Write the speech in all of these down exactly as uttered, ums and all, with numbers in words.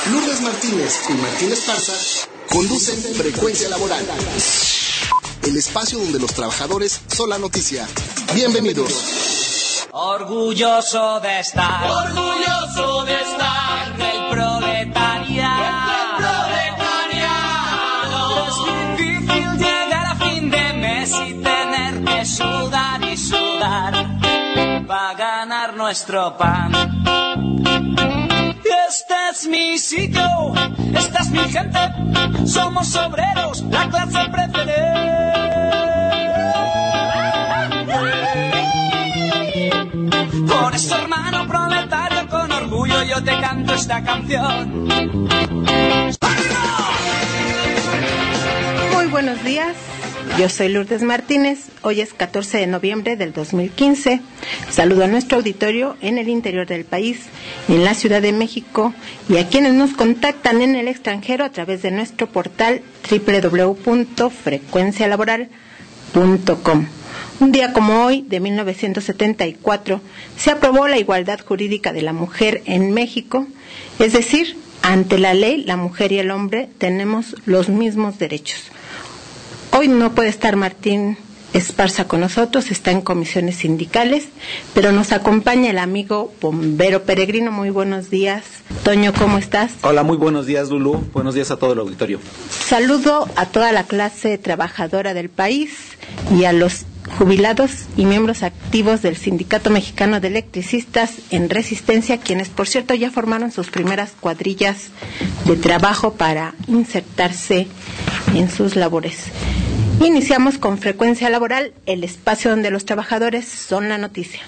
Lourdes Martínez y Martín Esparza conducen Frecuencia Laboral, el espacio donde los trabajadores son la noticia. Bienvenidos. Orgulloso de estar, orgulloso de estar entre el proletariado. Entre el proletariado. Es difícil llegar a fin de mes y tener que sudar y sudar para ganar nuestro pan. Este es mi sitio, esta es mi gente, somos obreros, la clase preferente. Por eso, hermano proletario, con orgullo yo te canto esta canción. Muy buenos días, yo soy Lourdes Martínez, hoy es catorce de noviembre del dos mil quince. Saludo a nuestro auditorio en el interior del país, en la Ciudad de México y a quienes nos contactan en el extranjero a través de nuestro portal doble u doble u doble u punto frecuencia laboral punto com. Un día como hoy, de mil novecientos setenta y cuatro, se aprobó la igualdad jurídica de la mujer en México, es decir, ante la ley, la mujer y el hombre tenemos los mismos derechos. Hoy no puede estar Martín Esparza con nosotros, está en comisiones sindicales, pero nos acompaña el amigo bombero peregrino. Muy buenos días. Toño, ¿cómo estás? Hola, muy buenos días, Lulú. Buenos días a todo el auditorio. Saludo a toda la clase trabajadora del país y a los jubilados y miembros activos del Sindicato Mexicano de Electricistas en Resistencia, quienes, por cierto, ya formaron sus primeras cuadrillas de trabajo para insertarse en sus labores. Iniciamos con Frecuencia Laboral, el espacio donde los trabajadores son la noticia.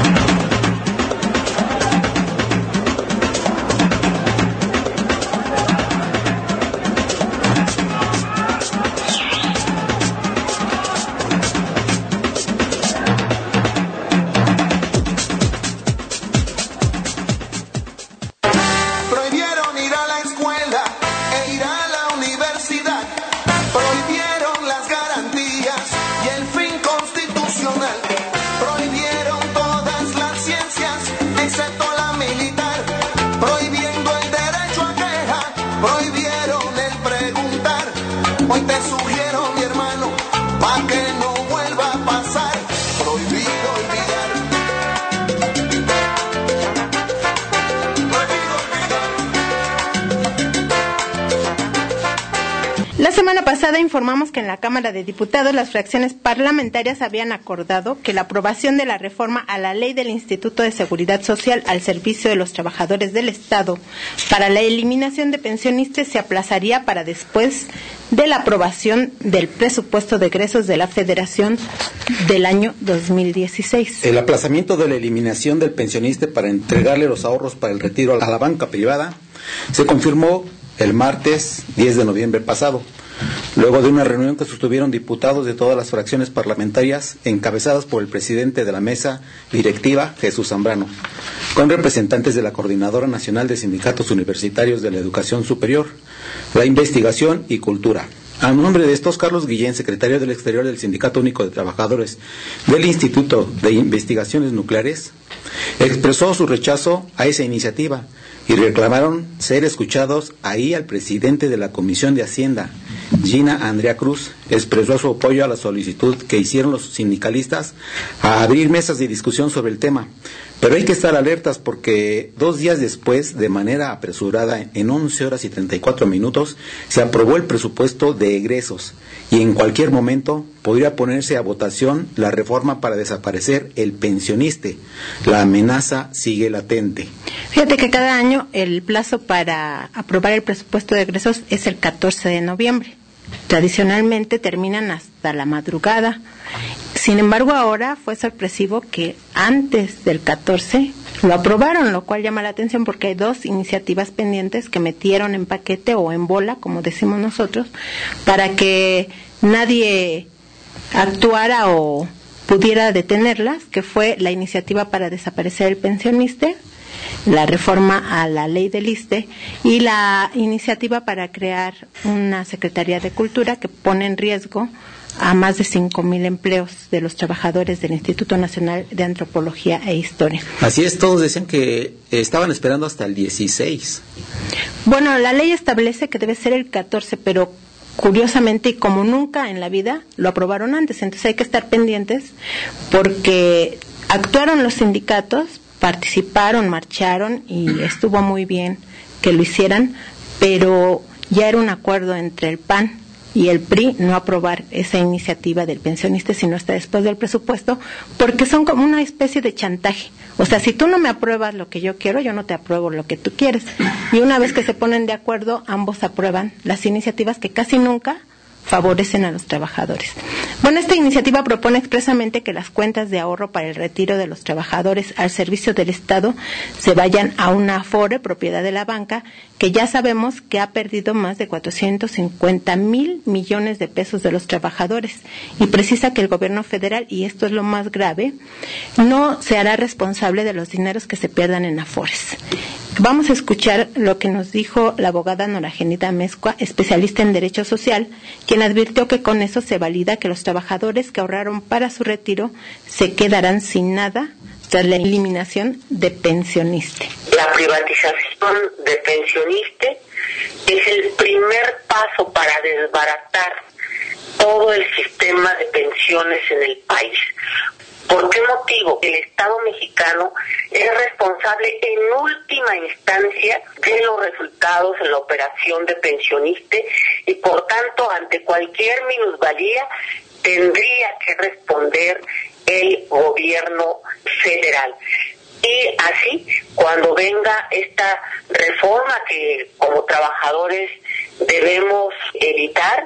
La semana pasada informamos que en la Cámara de Diputados las fracciones parlamentarias habían acordado que la aprobación de la reforma a la Ley del Instituto de Seguridad Social al servicio de los trabajadores del Estado para la eliminación de pensionistas se aplazaría para después de la aprobación del presupuesto de egresos de la Federación del año dos mil dieciséis. El aplazamiento de la eliminación del pensionista para entregarle los ahorros para el retiro a la banca privada se confirmó el martes diez de noviembre pasado, luego de una reunión que sostuvieron diputados de todas las fracciones parlamentarias encabezadas por el presidente de la mesa directiva, Jesús Zambrano, con representantes de la Coordinadora Nacional de Sindicatos Universitarios de la Educación Superior, la Investigación y Cultura. A nombre de estos, Carlos Guillén, secretario del Exterior del Sindicato Único de Trabajadores del Instituto de Investigaciones Nucleares, expresó su rechazo a esa iniciativa y reclamaron ser escuchados. Ahí al presidente de la Comisión de Hacienda, Gina Andrea Cruz, expresó su apoyo a la solicitud que hicieron los sindicalistas a abrir mesas de discusión sobre el tema. Pero hay que estar alertas porque dos días después, de manera apresurada, en once horas y treinta y cuatro minutos, se aprobó el presupuesto de egresos y en cualquier momento podría ponerse a votación la reforma para desaparecer el pensionista. La amenaza sigue latente. Fíjate que cada año el plazo para aprobar el presupuesto de egresos es el catorce de noviembre. Tradicionalmente terminan hasta la madrugada. Sin embargo, ahora fue sorpresivo que antes del catorce lo aprobaron, lo cual llama la atención porque hay dos iniciativas pendientes que metieron en paquete o en bola, como decimos nosotros, para que nadie actuara o pudiera detenerlas, que fue la iniciativa para desaparecer el pensionista, la reforma a la ley del ISSSTE y la iniciativa para crear una Secretaría de Cultura que pone en riesgo a más de cinco mil empleos de los trabajadores del Instituto Nacional de Antropología e Historia. Así es, todos decían que estaban esperando hasta el dieciséis. Bueno, la ley establece que debe ser el catorce, pero curiosamente y como nunca en la vida lo aprobaron antes, entonces hay que estar pendientes porque actuaron los sindicatos, participaron, marcharon y estuvo muy bien que lo hicieran, pero ya era un acuerdo entre el P A N y el P R I no aprobar esa iniciativa del pensionista sino hasta después del presupuesto, porque son como una especie de chantaje. O sea, si tú no me apruebas lo que yo quiero, yo no te apruebo lo que tú quieres. Y una vez que se ponen de acuerdo, ambos aprueban las iniciativas que casi nunca favorecen a los trabajadores. Bueno, esta iniciativa propone expresamente que las cuentas de ahorro para el retiro de los trabajadores al servicio del Estado se vayan a una Afore, propiedad de la banca, que ya sabemos que ha perdido más de cuatrocientos cincuenta mil millones de pesos de los trabajadores y precisa que el gobierno federal, y esto es lo más grave, no se hará responsable de los dineros que se pierdan en Afores. Vamos a escuchar lo que nos dijo la abogada Nora Genida Amezcua, especialista en Derecho Social, quien advirtió que con eso se valida que los trabajadores que ahorraron para su retiro se quedarán sin nada tras la eliminación de Pensioniste. La privatización de Pensioniste es el primer paso para desbaratar todo el sistema de pensiones en el país. ¿Por qué motivo? El Estado mexicano es responsable en última instancia de los resultados en la operación de Pensioniste y por tanto ante cualquier minusvalía tendría que responder el gobierno federal. Y así, cuando venga esta reforma que como trabajadores debemos evitar,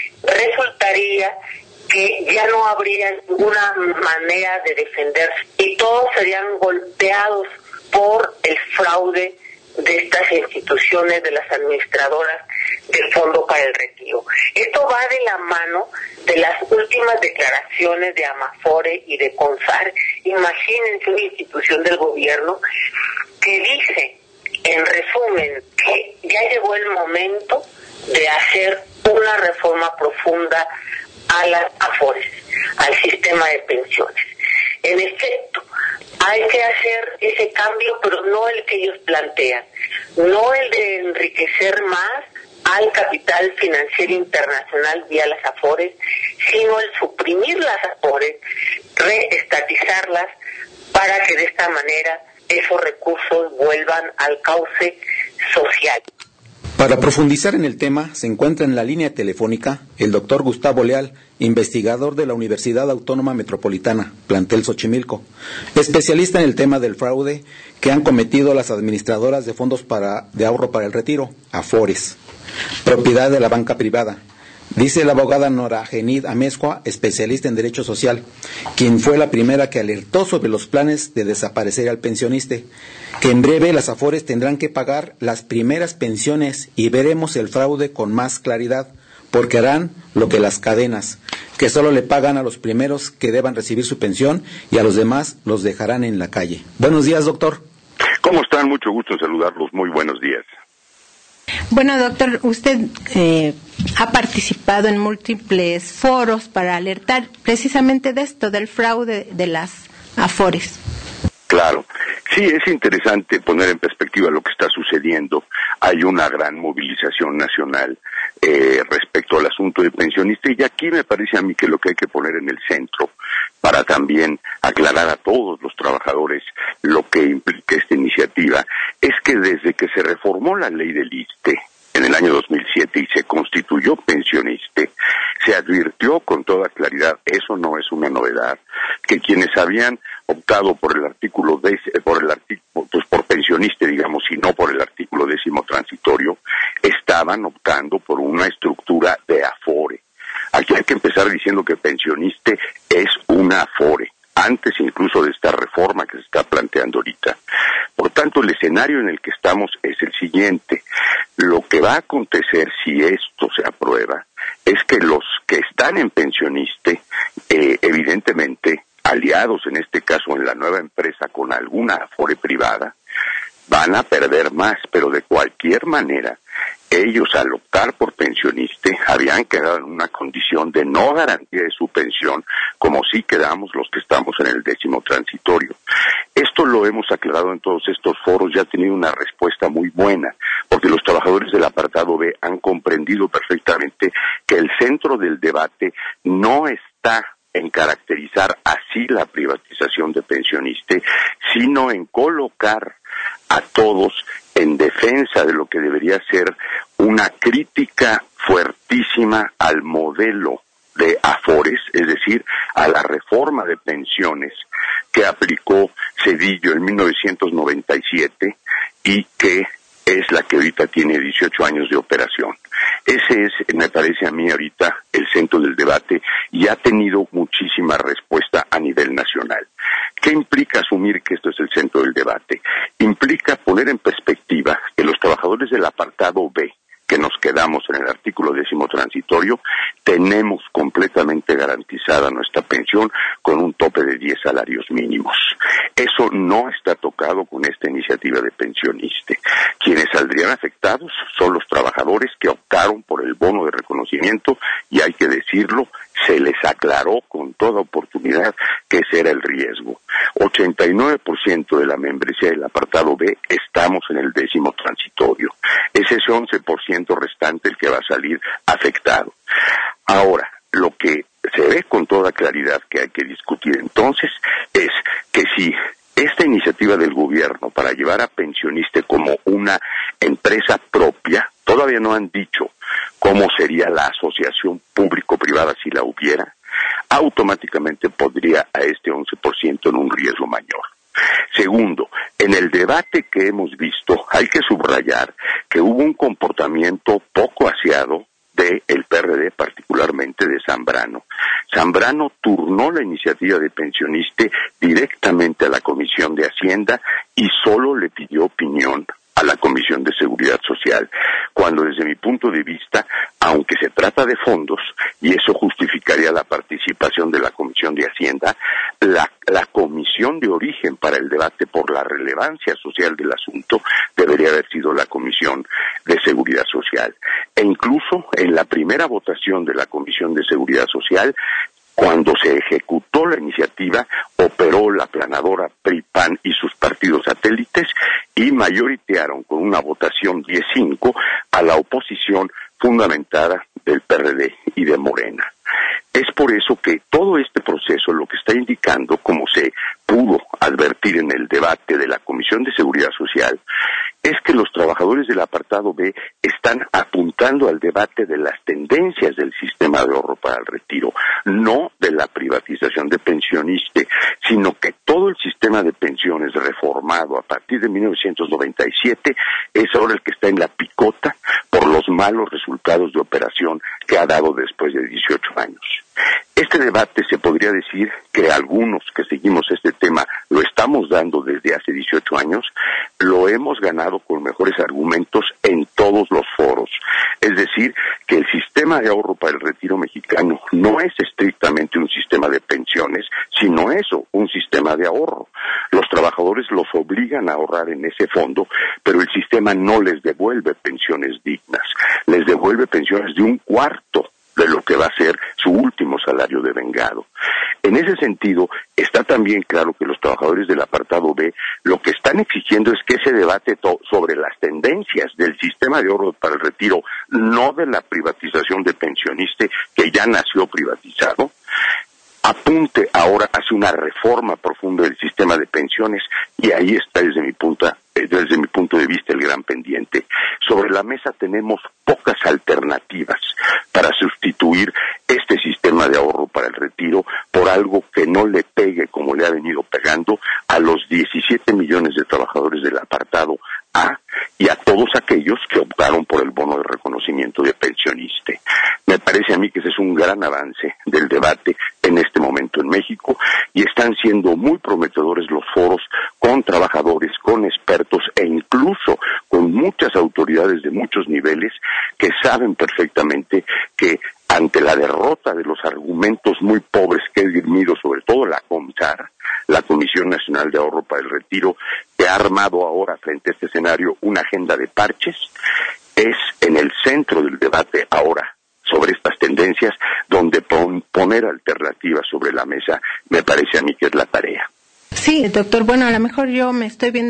resultaría que ya no habría ninguna manera de defenderse y todos serían golpeados por el fraude de estas instituciones, de las administradoras del Fondo para el Retiro. Esto va de la mano de las últimas declaraciones de Amafore y de CONSAR. Imagínense una institución del gobierno que dice, en resumen, que ya llegó el momento de hacer una reforma profunda a las Afores, al sistema de pensiones. En efecto, hay que hacer ese cambio, pero no el que ellos plantean, no el de enriquecer más al capital financiero internacional vía las Afores, sino el suprimir las Afores, reestatizarlas para que de esta manera esos recursos vuelvan al cauce social. Para profundizar en el tema, se encuentra en la línea telefónica el doctor Gustavo Leal, investigador de la Universidad Autónoma Metropolitana, plantel Xochimilco, especialista en el tema del fraude que han cometido las administradoras de fondos para, de ahorro para el retiro, Afores, propiedad de la banca privada. Dice la abogada Nora Genid Amezcua, especialista en Derecho Social, quien fue la primera que alertó sobre los planes de desaparecer al pensionista, que en breve las Afores tendrán que pagar las primeras pensiones y veremos el fraude con más claridad, porque harán lo que las cadenas, que solo le pagan a los primeros que deban recibir su pensión y a los demás los dejarán en la calle. Buenos días, doctor. ¿Cómo están? Mucho gusto en saludarlos. Muy buenos días. Bueno, doctor, usted eh, ha participado en múltiples foros para alertar precisamente de esto, del fraude de las Afores. Claro. Sí, es interesante poner en perspectiva lo que está sucediendo. Hay una gran movilización nacional eh, respecto al asunto de pensionista y aquí me parece a mí que lo que hay que poner en el centro para también aclarar a todos los trabajadores lo que implica esta iniciativa es que desde que se reformó la ley del I S S S T en el año dos mil siete y se constituyó Pensioniste, se advirtió con toda claridad, eso no es una novedad, que quienes habían optado por el artículo de, por el artículo pues por pensionista, digamos, y no por el artículo décimo transitorio, estaban optando por una estructura de Afore. Aquí hay que empezar diciendo que Pensioniste es una Afore, antes incluso de esta reforma que se está planteando ahorita. Por tanto, el escenario en el que estamos es el siguiente. Lo que va a acontecer si esto se aprueba es que los que están en Pensioniste, eh, evidentemente, aliados en este caso en la nueva empresa con alguna Afore privada, van a perder más, pero de cualquier manera, ellos al optar por Pensioniste habían quedado en una condición de no garantía de su pensión, como sí quedamos los que estamos en el décimo transitorio. Esto lo hemos aclarado en todos estos foros, ya ha tenido una respuesta muy buena, porque porque los trabajadores del apartado B han comprendido perfectamente que el centro del debate no está en caracterizar así la privatización de Pensioniste, sino en colocar a todos en defensa de lo que debería ser una crítica fuertísima al modelo de Afores, es decir, a la reforma de pensiones que aplicó Zedillo en mil novecientos noventa y siete y que es la que ahorita tiene dieciocho años de operación. Ese es, me parece a mí ahorita, el centro del debate y ha tenido muchísima respuesta a nivel nacional. ¿Qué implica asumir que esto es el centro del debate? Implica poner en perspectiva que los trabajadores del apartado B, que nos quedamos en el artículo décimo transitorio, tenemos completamente garantizada nuestra pensión con un tope de diez salarios mínimos. Eso no está tocado con esta iniciativa de Pensioniste. Quienes saldrían afectados son los trabajadores que optaron por el bono de reconocimiento y hay que decirlo, se les aclaró con toda oportunidad que ese era el riesgo. ochenta y nueve por ciento de la membresía del apartado B estamos en el décimo transitorio. Es ese once por ciento restante el que va a salir afectado. Ahora, lo que se ve con toda claridad que hay que discutir entonces es que si esta iniciativa del gobierno para llevar a Pensioniste como una empresa propia, todavía no han dicho cómo sería la asociación público-privada si la hubiera, automáticamente podría a este once por ciento en un riesgo mayor. Segundo, en el debate que hemos visto hay que subrayar que hubo un comportamiento poco aseado del P R D, particularmente de Zambrano. Zambrano turnó la iniciativa de Pensioniste directamente a la Comisión de Hacienda y solo le pidió opinión a la Comisión de Seguridad Social, cuando desde mi punto de vista, aunque se trata de fondos, y eso justificaría la participación de la Comisión de Hacienda, la, la comisión de origen para el debate por la relevancia social del asunto debería haber sido la Comisión de Seguridad Social. E incluso en la primera votación de la Comisión de Seguridad Social, cuando se ejecutó la iniciativa, operó la planadora P R I P A N y sus partidos satélites y mayoritearon con una votación diez cinco a la oposición fundamentada del P R D y de Morena. Es por eso que todo este proceso lo que está indicando, como se pudo advertir en el debate de la Comisión de Seguridad Social, es que los trabajadores del apartado B están apuntando al debate de las tendencias del sistema de ahorro para el retiro, no de la privatización de Pensioniste, sino que todo el sistema de pensiones reformado a partir de mil novecientos noventa y siete es ahora el que está en la picota por los malos resultados de operación que ha dado después de dieciocho años. Este debate se podría decir que algunos que seguimos este tema lo estamos dando desde hace dieciocho años, lo hemos ganado con mejores argumentos en todos los foros. Es decir, que el sistema de ahorro para el retiro mexicano no es estrictamente un sistema de pensiones, sino eso, un sistema de ahorro. Los trabajadores los obligan a ahorrar en ese fondo, pero el sistema no les devuelve pensiones dignas, les devuelve pensiones de un cuarto de lo que va a ser su último salario devengado. En ese sentido, está también claro que los trabajadores del apartado B lo que están exigiendo es que ese debate to- sobre las tendencias del sistema de ahorro para el retiro, no de la privatización de Pensioniste, que ya nació privatizado, apunte ahora hacia una reforma profunda del sistema de pensiones, y ahí está desde mi punto, desde mi punto de vista el gran pendiente. Sobre la mesa tenemos pocas alternativas para sustituir este sistema de ahorro para el retiro por algo que no le pegue como le ha venido pegando a los diecisiete millones de trabajadores del apartado A y a todos aquellos que optaron por el bono de reconocimiento de Pensioniste. Me parece a mí que ese es un gran avance del debate en este momento en México y están siendo muy prometedores los foros con trabajadores, con expertos e incluso con muchas autoridades de muchos niveles que saben perfectamente que ante la derrota de los argumentos muy pobres que he dirimido, sobre todo la COMSAR, la Comisión Nacional de Ahorro para el Retiro, que ha armado ahora frente a este escenario una agenda de parches, es en el centro del debate ahora sobre estas tendencias, donde pon, poner alternativas sobre la mesa me parece a mí que es la tarea. Sí, doctor, bueno, a lo mejor yo me estoy viendo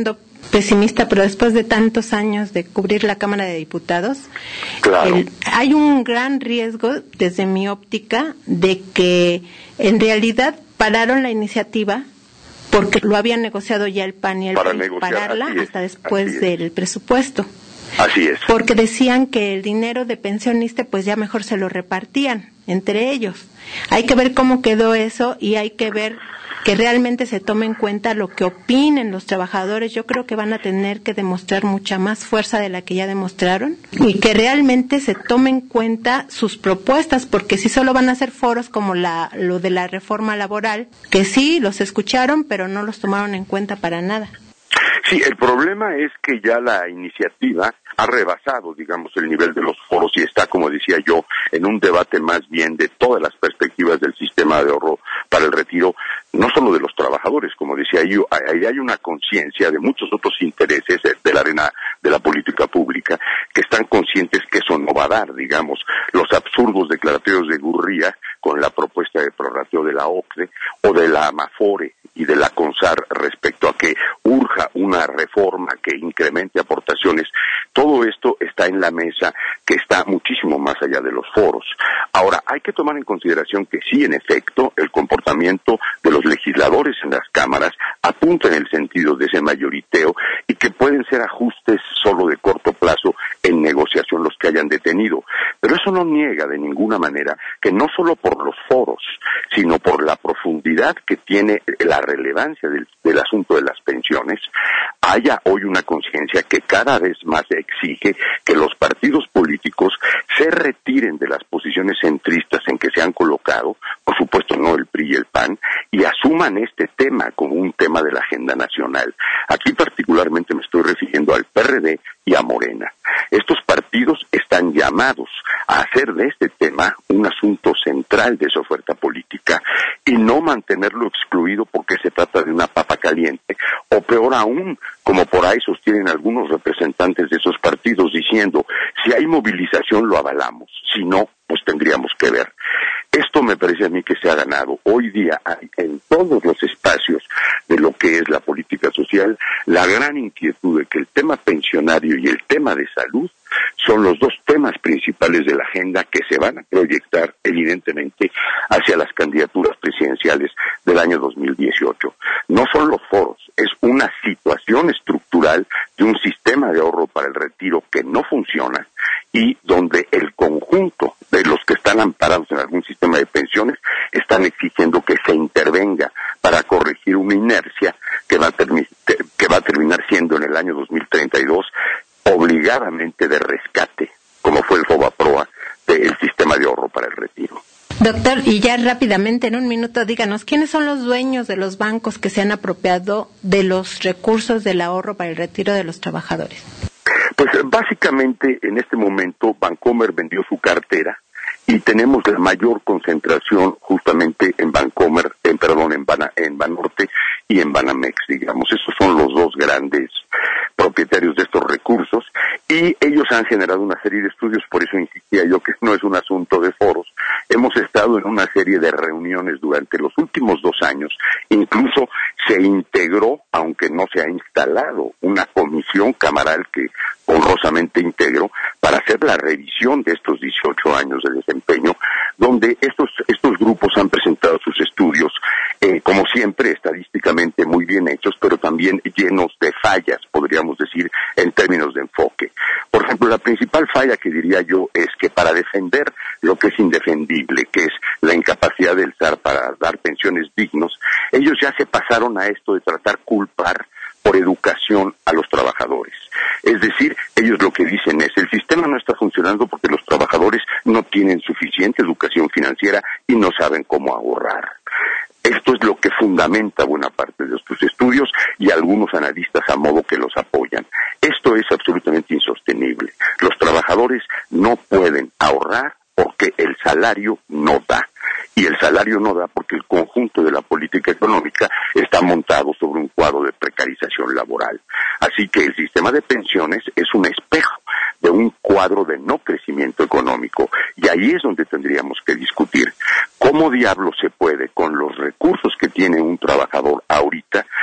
pesimista, pero después de tantos años de cubrir la Cámara de Diputados, claro. el, hay un gran riesgo, desde mi óptica, de que en realidad pararon la iniciativa porque lo habían negociado ya el P A N y el Para P R I, negociar, pararla así es, hasta después así es. del presupuesto. Así es. Porque decían que el dinero de pensionista pues ya mejor se lo repartían entre ellos. Hay que ver cómo quedó eso y hay que ver que realmente se tome en cuenta lo que opinen los trabajadores. Yo creo que van a tener que demostrar mucha más fuerza de la que ya demostraron y que realmente se tome en cuenta sus propuestas, porque si solo van a hacer foros como la, lo de la reforma laboral, que sí, los escucharon, pero no los tomaron en cuenta para nada. Sí, el problema es que ya la iniciativa ha rebasado, digamos, el nivel de los foros y está, como decía yo, en un debate más bien de todas las perspectivas del sistema de ahorro para el retiro, no solo de los trabajadores, como decía yo, ahí hay una conciencia de muchos otros intereses de la arena de la política pública que están conscientes que eso no va a dar, digamos, los absurdos declaratorios de Gurría con la propuesta de prorrateo de la O C D E o de la AMAFORE y de la CONSAR respecto a que urja una reforma que incremente aportaciones. Todo esto está en la mesa, que está muchísimo más allá de los foros. Ahora, hay que tomar en consideración que sí, en efecto, el comportamiento de los legisladores en las cámaras apunta en el sentido de ese mayoriteo y que pueden ser ajustes solo de corto plazo en negociación los que hayan detenido. Pero eso no niega de ninguna manera que no solo por los foros, sino por la profundidad que tiene la relevancia del, del asunto de las pensiones, haya hoy una conciencia que cada vez más exige que los partidos políticos se retiren de las posiciones centristas en que se han colocado, por supuesto no el P R I y el P A N, y asuman este tema como un tema de la agenda nacional. Aquí particularmente me estoy refiriendo al P R D y a Morena. Estos partidos están llamados a hacer de este tema un asunto central de su oferta política y no mantenerlo excluido porque se trata de una papa caliente, o peor aún, como por ahí sostienen algunos representantes de esos partidos diciendo, si hay movilización lo avalamos, si no, pues tendríamos que ver. Esto me parece a mí que se ha ganado. Hoy día hay en todos los espacios de lo que es la política social la gran inquietud de que el tema pensionario y el tema de salud son los dos temas principales de la agenda que se van a proyectar evidentemente hacia las candidaturas presidenciales del año dos mil dieciocho. No son los foros, es una situación estructural de un sistema de ahorro para el retiro que no funciona y donde el conjunto de los que están amparados en algún sistema de pensiones están exigiendo que se intervenga para corregir una inercia que va a, termi- que va a terminar siendo en el año dos mil treinta y dos obligadamente de rescate, como fue el FOBAPROA del sistema de ahorro para el retiro. Doctor, y ya rápidamente, en un minuto, díganos, ¿quiénes son los dueños de los bancos que se han apropiado de los recursos del ahorro para el retiro de los trabajadores? Pues básicamente en este momento Bancomer vendió su cartera y tenemos la mayor concentración justamente en Bancomer, en perdón, en, Bana, en Banorte y en Banamex, digamos. Esos son los dos grandes propietarios de estos recursos y ellos han generado una serie de estudios, por eso insistía yo que no es un asunto de foros. Hemos estado en una serie de reuniones durante los últimos dos años, incluso se integró, aunque no se ha instalado, una comisión camaral que honrosamente integro para hacer la revisión de estos dieciocho años de desempeño, donde estos estos grupos han presentado sus estudios, eh, como siempre, estadísticamente muy bien hechos, pero también llenos de fallas, podríamos decir, en términos de enfoque. Por ejemplo, la principal falla que diría yo es que para defender lo que es indefendible, que es la incapacidad del S A R para dar pensiones dignos, ellos ya se pasaron a esto de tratar culpar por educación a los trabajadores. Es decir, ellos lo que dicen es, el sistema no está funcionando porque los trabajadores no tienen suficiente educación financiera y no saben cómo ahorrar. Esto es lo que fundamenta buena parte de estos estudios y algunos analistas a modo que los apoyan. Esto es absolutamente insostenible. Los trabajadores no pueden ahorrar porque el salario no da. Y el salario no da porque el conjunto de la política económica está montado sobre un cuadro de precarización laboral. Así que el sistema de pensiones es un espejo de un cuadro de no crecimiento económico. Y ahí es donde tendríamos que discutir cómo diablos se puede, con los recursos que tiene un trabajador ahorita,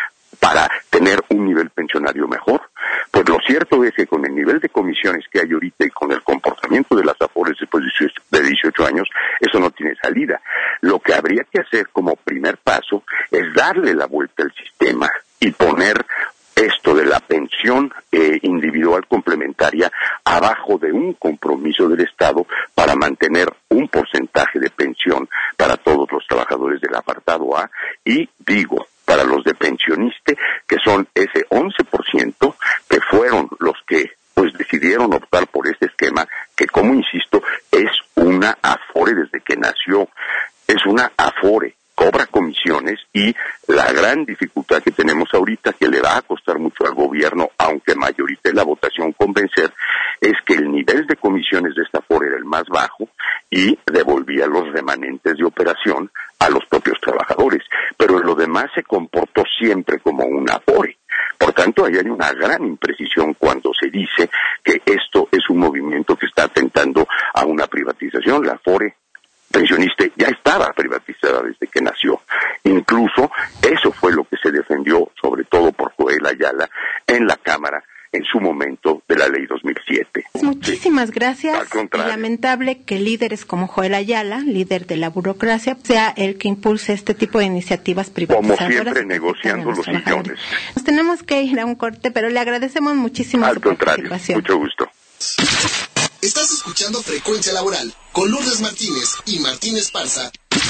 para tener un nivel pensionario mejor. Pues lo cierto es que con el nivel de comisiones que hay ahorita y con el comportamiento de las AFORES después de dieciocho años, eso no tiene salida. Lo que habría que hacer como primer paso es darle la vuelta al sistema y poner esto de la pensión eh, individual complementaria abajo de un compromiso del Estado para mantener un porcentaje de pensión para todos los trabajadores del apartado A y, digo, para los de pensioniste, que son ese once por ciento que fueron los que pues decidieron optar por este esquema, que como insisto, es una AFORE desde que nació, es una AFORE, cobra comisiones y la gran dificultad que tenemos ahorita, que le va a costar mucho al gobierno, aunque mayorite la votación convencer, es que el nivel de comisiones de esta AFORE era el más bajo y devolvía los remanentes de operación a los propios trabajadores, pero en lo demás se comportó siempre como una AFORE. Por tanto, ahí hay una gran imprecisión cuando se dice que esto es un movimiento que está atentando a una privatización. La AFORE pensionista ya estaba privatizada desde que nació. Incluso eso fue lo que se defendió, sobre todo por Joel Ayala, en la Cámara en su momento de la Ley dos mil siete. Muchísimas sí. gracias. Al contrario. Y lamentable que líderes como Joel Ayala, líder de la burocracia, sea el que impulse este tipo de iniciativas privatizadoras. Como siempre, negociando los millones. Nos tenemos que ir a un corte, pero le agradecemos muchísimo Al su contrario, participación. mucho gusto. Estás escuchando Frecuencia Laboral con Lourdes Martínez y Martín Esparza.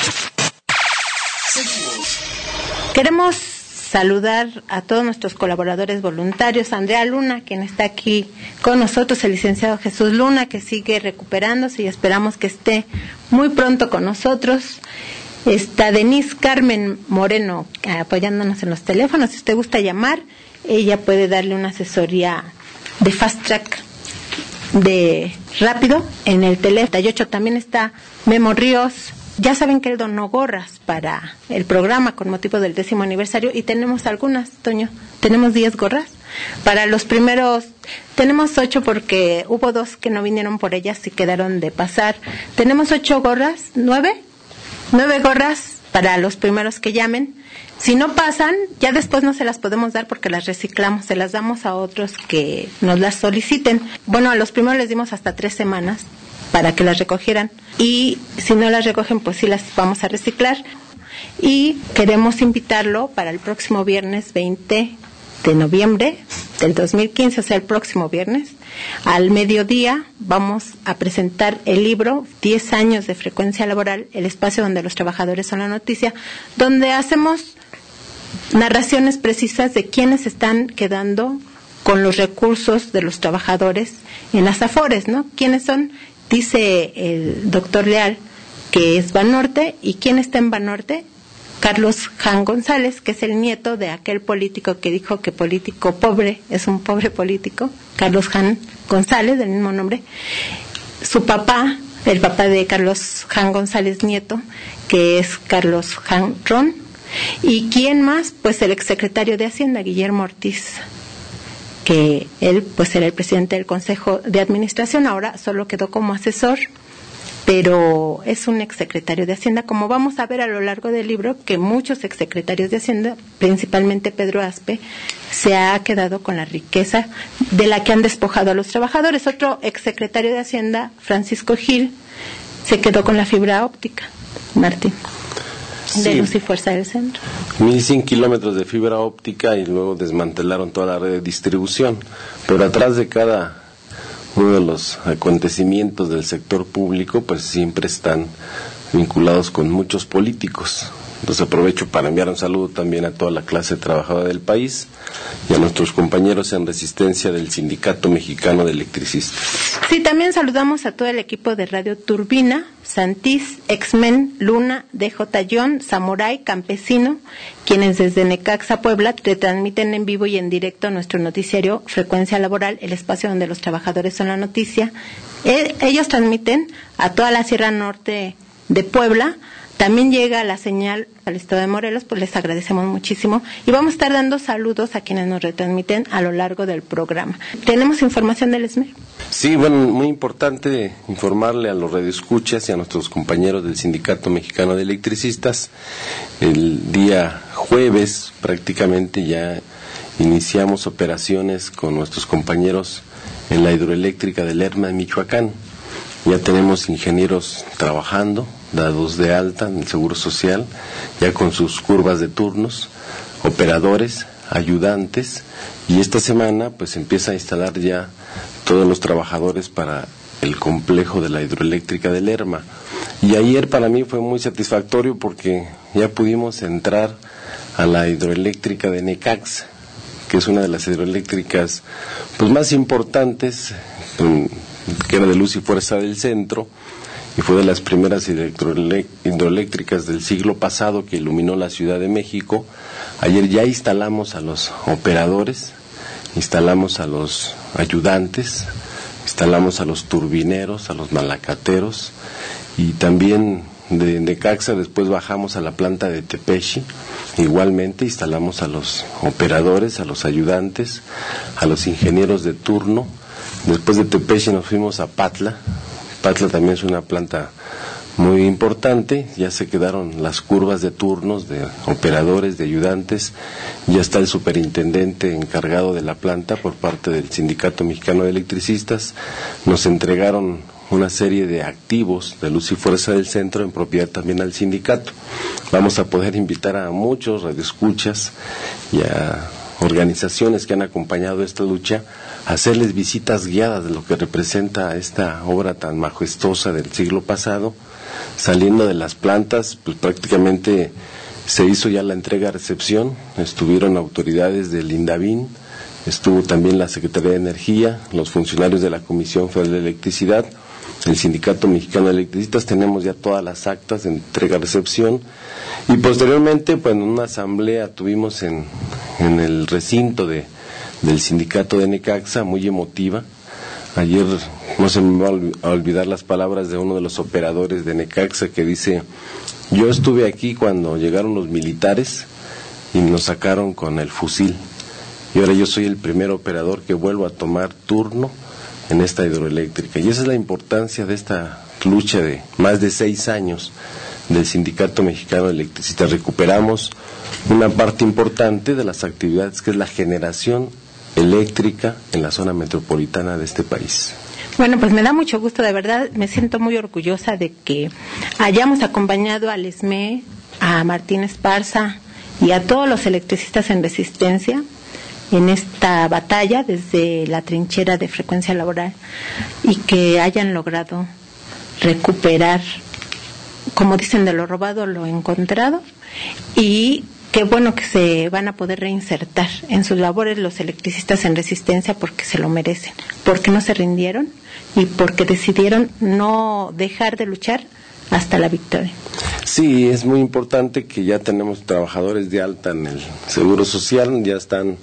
Seguimos. Queremos saludar a todos nuestros colaboradores voluntarios. Andrea Luna, quien está aquí con nosotros, el licenciado Jesús Luna, que sigue recuperándose y esperamos que esté muy pronto con nosotros. Está Denise Carmen Moreno apoyándonos en los teléfonos. Si usted gusta llamar, ella puede darle una asesoría de fast track, de rápido, en el teléfono. treinta y ocho. También está Memo Ríos. Ya saben que él donó gorras para el programa con motivo del décimo aniversario y tenemos algunas, Toño. Tenemos diez gorras. Para los primeros, tenemos ocho porque hubo dos que no vinieron por ellas y quedaron de pasar. Tenemos ocho gorras, nueve, nueve gorras para los primeros que llamen. Si no pasan, ya después no se las podemos dar porque las reciclamos, se las damos a otros que nos las soliciten. Bueno, a los primeros les dimos hasta tres semanas para que las recogieran y si no las recogen, pues sí las vamos a reciclar. Y queremos invitarlo para el próximo viernes veinte de noviembre del dos mil quince, o sea, el próximo viernes, al mediodía vamos a presentar el libro diez años de Frecuencia Laboral, el espacio donde los trabajadores son la noticia, donde hacemos narraciones precisas de quiénes están quedando con los recursos de los trabajadores en las AFORES, ¿no? ¿Quiénes son? Dice el doctor Leal que es Banorte, y ¿quién está en Banorte? Carlos Jan González, que es el nieto de aquel político que dijo que político pobre es un pobre político, Carlos Jan González, del mismo nombre. Su papá, el papá de Carlos Jan González nieto, que es Carlos Jan Ron. ¿Y quién más? Pues el exsecretario de Hacienda, Guillermo Ortiz, que él pues era el presidente del Consejo de Administración, ahora solo quedó como asesor, pero es un exsecretario de Hacienda, como vamos a ver a lo largo del libro, que muchos exsecretarios de Hacienda, principalmente Pedro Aspe, se ha quedado con la riqueza de la que han despojado a los trabajadores. Otro exsecretario de Hacienda, Francisco Gil, se quedó con la fibra óptica. Martín. De Sí. Luz y Fuerza del Centro. mil cien kilómetros de fibra óptica y luego desmantelaron toda la red de distribución. Pero atrás de cada uno de los acontecimientos del sector público, pues siempre están vinculados con muchos políticos. Entonces aprovecho para enviar un saludo también a toda la clase trabajadora del país y a nuestros compañeros en resistencia del Sindicato Mexicano de Electricistas. Sí, también saludamos a todo el equipo de Radio Turbina, Santis, X-Men, Luna, D J John, Samurai, Campesino, quienes desde Necaxa, Puebla, retransmiten en vivo y en directo nuestro noticiario Frecuencia Laboral, el espacio donde los trabajadores son la noticia. Eh, ellos transmiten a toda la Sierra Norte de Puebla, también llega la señal al estado de Morelos, pues les agradecemos muchísimo y vamos a estar dando saludos a quienes nos retransmiten a lo largo del programa. ¿Tenemos información del E S M E? Sí, bueno, muy importante informarle a los radioescuchas y a nuestros compañeros del Sindicato Mexicano de Electricistas. El día jueves prácticamente ya iniciamos operaciones con nuestros compañeros en la hidroeléctrica de Lerma, en Michoacán. Ya tenemos ingenieros trabajando, dados de alta en el Seguro Social, ya con sus curvas de turnos, operadores, ayudantes, y esta semana pues empieza a instalar ya todos los trabajadores para el complejo de la hidroeléctrica de Lerma. Y ayer para mí fue muy satisfactorio porque ya pudimos entrar a la hidroeléctrica de Necaxa, que es una de las hidroeléctricas pues más importantes, que era de Luz y Fuerza del Centro, y fue de las primeras hidroeléctricas del siglo pasado que iluminó la Ciudad de México. Ayer ya instalamos a los operadores, instalamos a los ayudantes, instalamos a los turbineros, a los malacateros, y también de Necaxa después bajamos a la planta de Tepeshi. Igualmente instalamos a los operadores, a los ayudantes, a los ingenieros de turno. Después de Tepeshi nos fuimos a Patla. Patla también es una planta muy importante. Ya se quedaron las curvas de turnos de operadores, de ayudantes. Ya está el superintendente encargado de la planta por parte del Sindicato Mexicano de Electricistas. Nos entregaron una serie de activos de Luz y Fuerza del Centro en propiedad también al sindicato. Vamos a poder invitar a muchos radioescuchas y a organizaciones que han acompañado esta lucha a hacerles visitas guiadas de lo que representa esta obra tan majestuosa del siglo pasado. Saliendo de las plantas, pues prácticamente se hizo ya la entrega-recepción, estuvieron autoridades del INDAVIN, estuvo también la Secretaría de Energía, los funcionarios de la Comisión Federal de Electricidad, el Sindicato Mexicano de Electricistas. Tenemos ya todas las actas de entrega-recepción y posteriormente pues en una asamblea tuvimos en, en el recinto de, del sindicato de Necaxa, muy emotiva. Ayer no se me va a olvidar las palabras de uno de los operadores de Necaxa que dice: yo estuve aquí cuando llegaron los militares y nos sacaron con el fusil, y ahora yo soy el primer operador que vuelvo a tomar turno en esta hidroeléctrica. Y esa es la importancia de esta lucha de más de seis años del Sindicato Mexicano de Electricistas. Recuperamos una parte importante de las actividades que es la generación eléctrica en la zona metropolitana de este país. Bueno, pues me da mucho gusto, de verdad, me siento muy orgullosa de que hayamos acompañado al E S M E, a Martín Esparza y a todos los electricistas en resistencia en esta batalla desde la trinchera de frecuencia laboral y que hayan logrado recuperar, como dicen, de lo robado lo encontrado, y qué bueno que se van a poder reinsertar en sus labores los electricistas en resistencia porque se lo merecen, porque no se rindieron y porque decidieron no dejar de luchar hasta la victoria. Sí, es muy importante que ya tenemos trabajadores de alta en el Seguro Social, ya están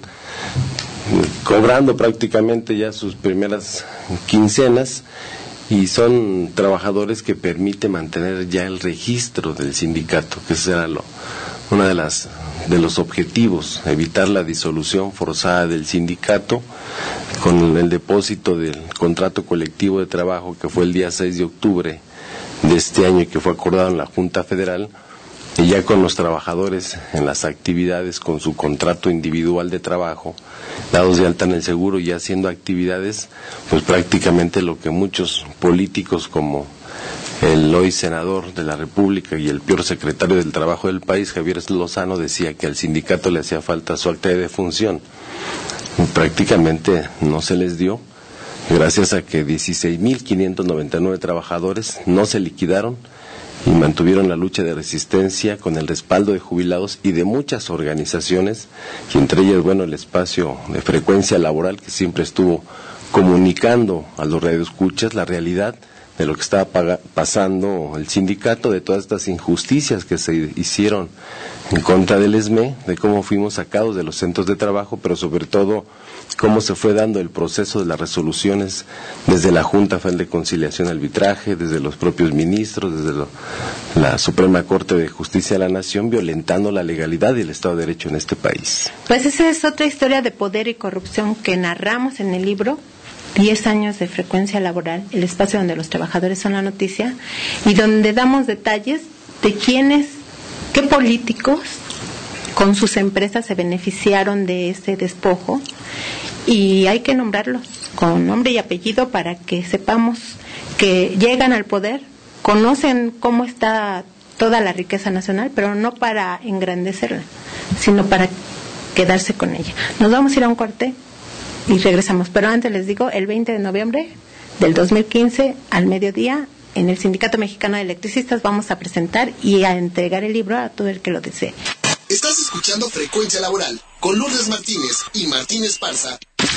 cobrando prácticamente ya sus primeras quincenas y son trabajadores que permite mantener ya el registro del sindicato, que ese era lo, una de las de los objetivos, evitar la disolución forzada del sindicato con el depósito del contrato colectivo de trabajo que fue el día seis de octubre de este año y que fue acordado en la Junta Federal, y ya con los trabajadores en las actividades con su contrato individual de trabajo, dados de alta en el seguro y haciendo actividades, pues prácticamente lo que muchos políticos como el hoy senador de la República y el peor secretario del Trabajo del país, Javier Lozano, decía que al sindicato le hacía falta su acta de defunción. Y prácticamente no se les dio, gracias a que dieciséis mil quinientos noventa y nueve trabajadores no se liquidaron y mantuvieron la lucha de resistencia con el respaldo de jubilados y de muchas organizaciones, y entre ellas, bueno, el espacio de frecuencia laboral que siempre estuvo comunicando a los radioescuchas la realidad de lo que estaba paga, pasando el sindicato, de todas estas injusticias que se hicieron en contra del E S M E, de cómo fuimos sacados de los centros de trabajo, pero sobre todo cómo se fue dando el proceso de las resoluciones desde la Junta Federal de Conciliación y Arbitraje, desde los propios ministros, desde lo, la Suprema Corte de Justicia de la Nación, violentando la legalidad y el Estado de Derecho en este país. Pues esa es otra historia de poder y corrupción que narramos en el libro, diez años de frecuencia laboral, el espacio donde los trabajadores son la noticia, y donde damos detalles de quiénes, qué políticos con sus empresas se beneficiaron de ese despojo, y hay que nombrarlos con nombre y apellido para que sepamos que llegan al poder, conocen cómo está toda la riqueza nacional, pero no para engrandecerla, sino para quedarse con ella. Nos vamos a ir a un corte y regresamos, pero antes les digo, el veinte de noviembre del dos mil quince al mediodía, en el Sindicato Mexicano de Electricistas vamos a presentar y a entregar el libro a todo el que lo desee. Estás escuchando Frecuencia Laboral con Lourdes Martínez y Martín Esparza.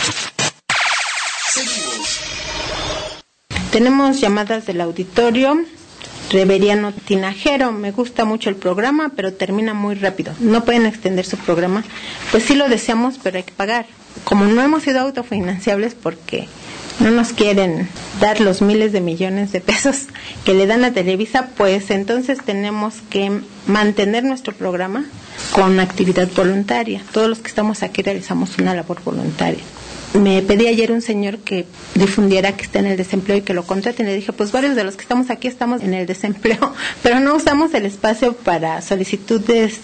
Seguimos. Tenemos llamadas del auditorio. Reveriano Tinajero, me gusta mucho el programa, pero termina muy rápido. No pueden extender su programa. Pues sí lo deseamos, pero hay que pagar. Como no hemos sido autofinanciables porque no nos quieren dar los miles de millones de pesos que le dan a Televisa, pues entonces tenemos que mantener nuestro programa con actividad voluntaria. Todos los que estamos aquí realizamos una labor voluntaria. Me pedí ayer un señor que difundiera que está en el desempleo y que lo contraten. Le dije, pues varios de los que estamos aquí estamos en el desempleo, pero no usamos el espacio para solicitudes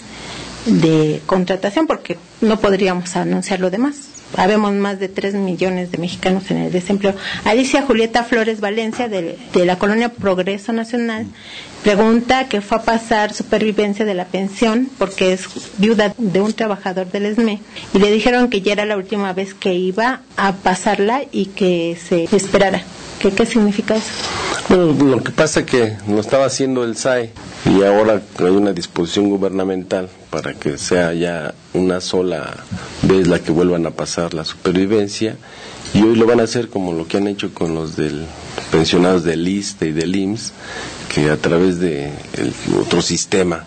de contratación porque no podríamos anunciar lo demás. Habemos más de tres millones de mexicanos en el desempleo. Alicia Julieta Flores Valencia, de, de la colonia Progreso Nacional, pregunta que fue a pasar supervivencia de la pensión porque es viuda de un trabajador del E S M E y le dijeron que ya era la última vez que iba a pasarla y que se esperara. ¿Qué, qué significa eso? Bueno, lo que pasa es que lo estaba haciendo el S A E y ahora hay una disposición gubernamental para que sea ya una sola vez la que vuelvan a pasar la supervivencia, y hoy lo van a hacer como lo que han hecho con los del pensionados del I S S S T E y del I M S S, que a través de el otro sistema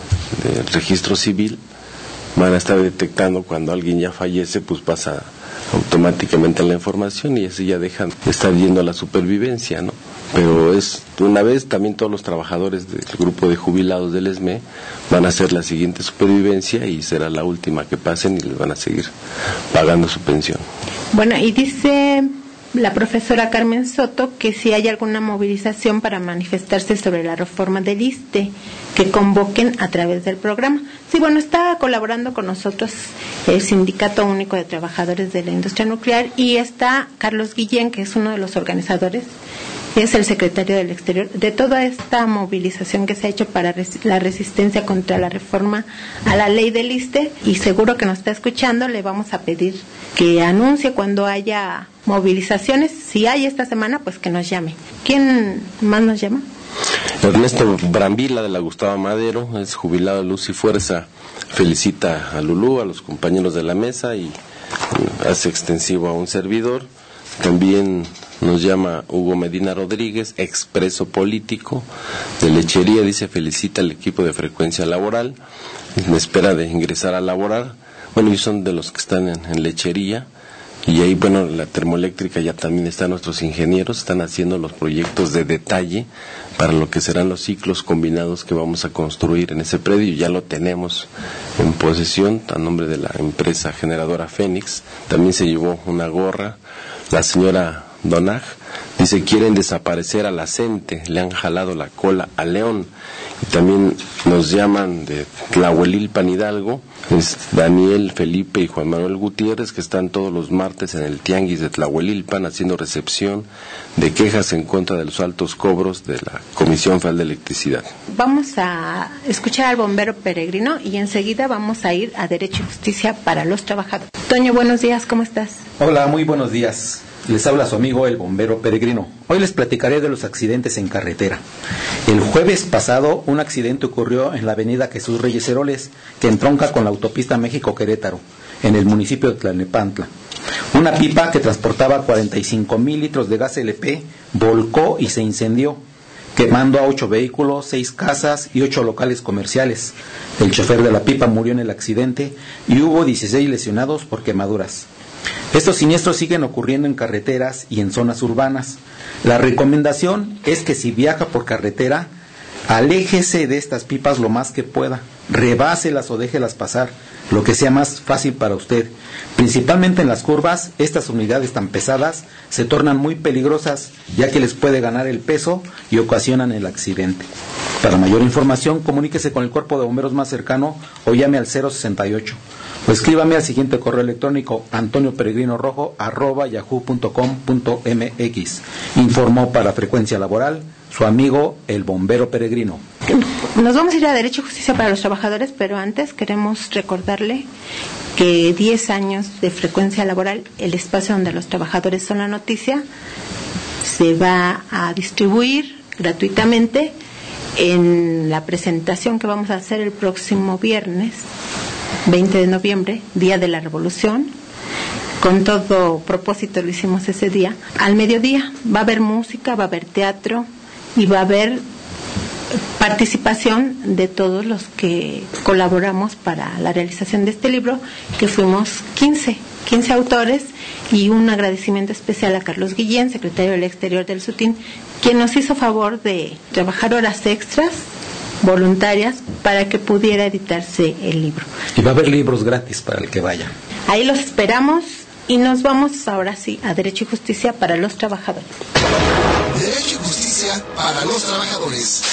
del registro civil van a estar detectando cuando alguien ya fallece, pues pasa automáticamente la información y así ya dejan de estar yendo a la supervivencia, ¿no? Pero es una vez también todos los trabajadores del grupo de jubilados del E S M E van a hacer la siguiente supervivencia y será la última que pasen y les van a seguir pagando su pensión. Bueno, y dice la profesora Carmen Soto que si hay alguna movilización para manifestarse sobre la reforma del I S S S T E, que convoquen a través del programa. Sí, bueno, está colaborando con nosotros el Sindicato Único de Trabajadores de la Industria Nuclear y está Carlos Guillén, que es uno de los organizadores, es el secretario del Exterior, de toda esta movilización que se ha hecho para res- la resistencia contra la reforma a la ley del I S S S T E, y seguro que nos está escuchando. Le vamos a pedir que anuncie cuando haya movilizaciones. Si hay esta semana, pues que nos llame. ¿Quién más nos llama? Ernesto Brambila, de la Gustavo Madero, es jubilado de Luz y Fuerza. Felicita a Lulú, a los compañeros de la mesa y hace extensivo a un servidor. También nos llama Hugo Medina Rodríguez, expreso político de Lechería, dice felicita al equipo de Frecuencia Laboral, en espera de ingresar a laborar. Bueno, y son de los que están en, en Lechería, y ahí, bueno, la termoeléctrica ya también están nuestros ingenieros, están haciendo los proyectos de detalle para lo que serán los ciclos combinados que vamos a construir en ese predio. Ya lo tenemos en posesión a nombre de la empresa generadora Fénix. También se llevó una gorra la señora Donag, dice quieren desaparecer a la CENTE, le han jalado la cola a León. Y también nos llaman de Tlahuelilpan, Hidalgo, es Daniel, Felipe y Juan Manuel Gutiérrez, que están todos los martes en el Tianguis de Tlahuelilpan haciendo recepción de quejas en contra de los altos cobros de la Comisión Federal de Electricidad. Vamos a escuchar al bombero peregrino y enseguida vamos a ir a Derecho y Justicia para los Trabajadores. Toño, buenos días, ¿cómo estás? Hola, muy buenos días. Les habla su amigo el bombero peregrino. Hoy les platicaré de los accidentes en carretera. El jueves pasado un accidente ocurrió en la avenida Jesús Reyes Heroles, que entronca con la autopista México-Querétaro, en el municipio de Tlalnepantla. Una pipa que transportaba cuarenta y cinco mil litros de gas L P volcó y se incendió, quemando a ocho vehículos, seis casas y ocho locales comerciales. El chofer de la pipa murió en el accidente y hubo dieciséis lesionados por quemaduras. Estos siniestros siguen ocurriendo en carreteras y en zonas urbanas. La recomendación es que si viaja por carretera, aléjese de estas pipas lo más que pueda, rebáselas o déjelas pasar, lo que sea más fácil para usted. Principalmente en las curvas, estas unidades tan pesadas se tornan muy peligrosas, ya que les puede ganar el peso y ocasionan el accidente. Para mayor información, comuníquese con el cuerpo de bomberos más cercano o llame al cero sesenta y ocho. O escríbame al siguiente correo electrónico antonio peregrino rojo arroba yahoo punto com punto mx. Informó para Frecuencia Laboral su amigo el bombero peregrino. Nos vamos a ir a Derecho y Justicia para los Trabajadores, pero antes queremos recordarle que diez años de Frecuencia Laboral, el espacio donde los trabajadores son la noticia, se va a distribuir gratuitamente en la presentación que vamos a hacer el próximo viernes veinte de noviembre, Día de la Revolución. Con todo propósito lo hicimos ese día. Al mediodía va a haber música, va a haber teatro y va a haber participación de todos los que colaboramos para la realización de este libro, que fuimos quince autores, y un agradecimiento especial a Carlos Guillén, secretario del Exterior del SUTIN, quien nos hizo favor de trabajar horas extras voluntarias para que pudiera editarse el libro. Y va a haber libros gratis para el que vaya. Ahí los esperamos y nos vamos ahora sí a Derecho y Justicia para los Trabajadores. Derecho y Justicia para los Trabajadores.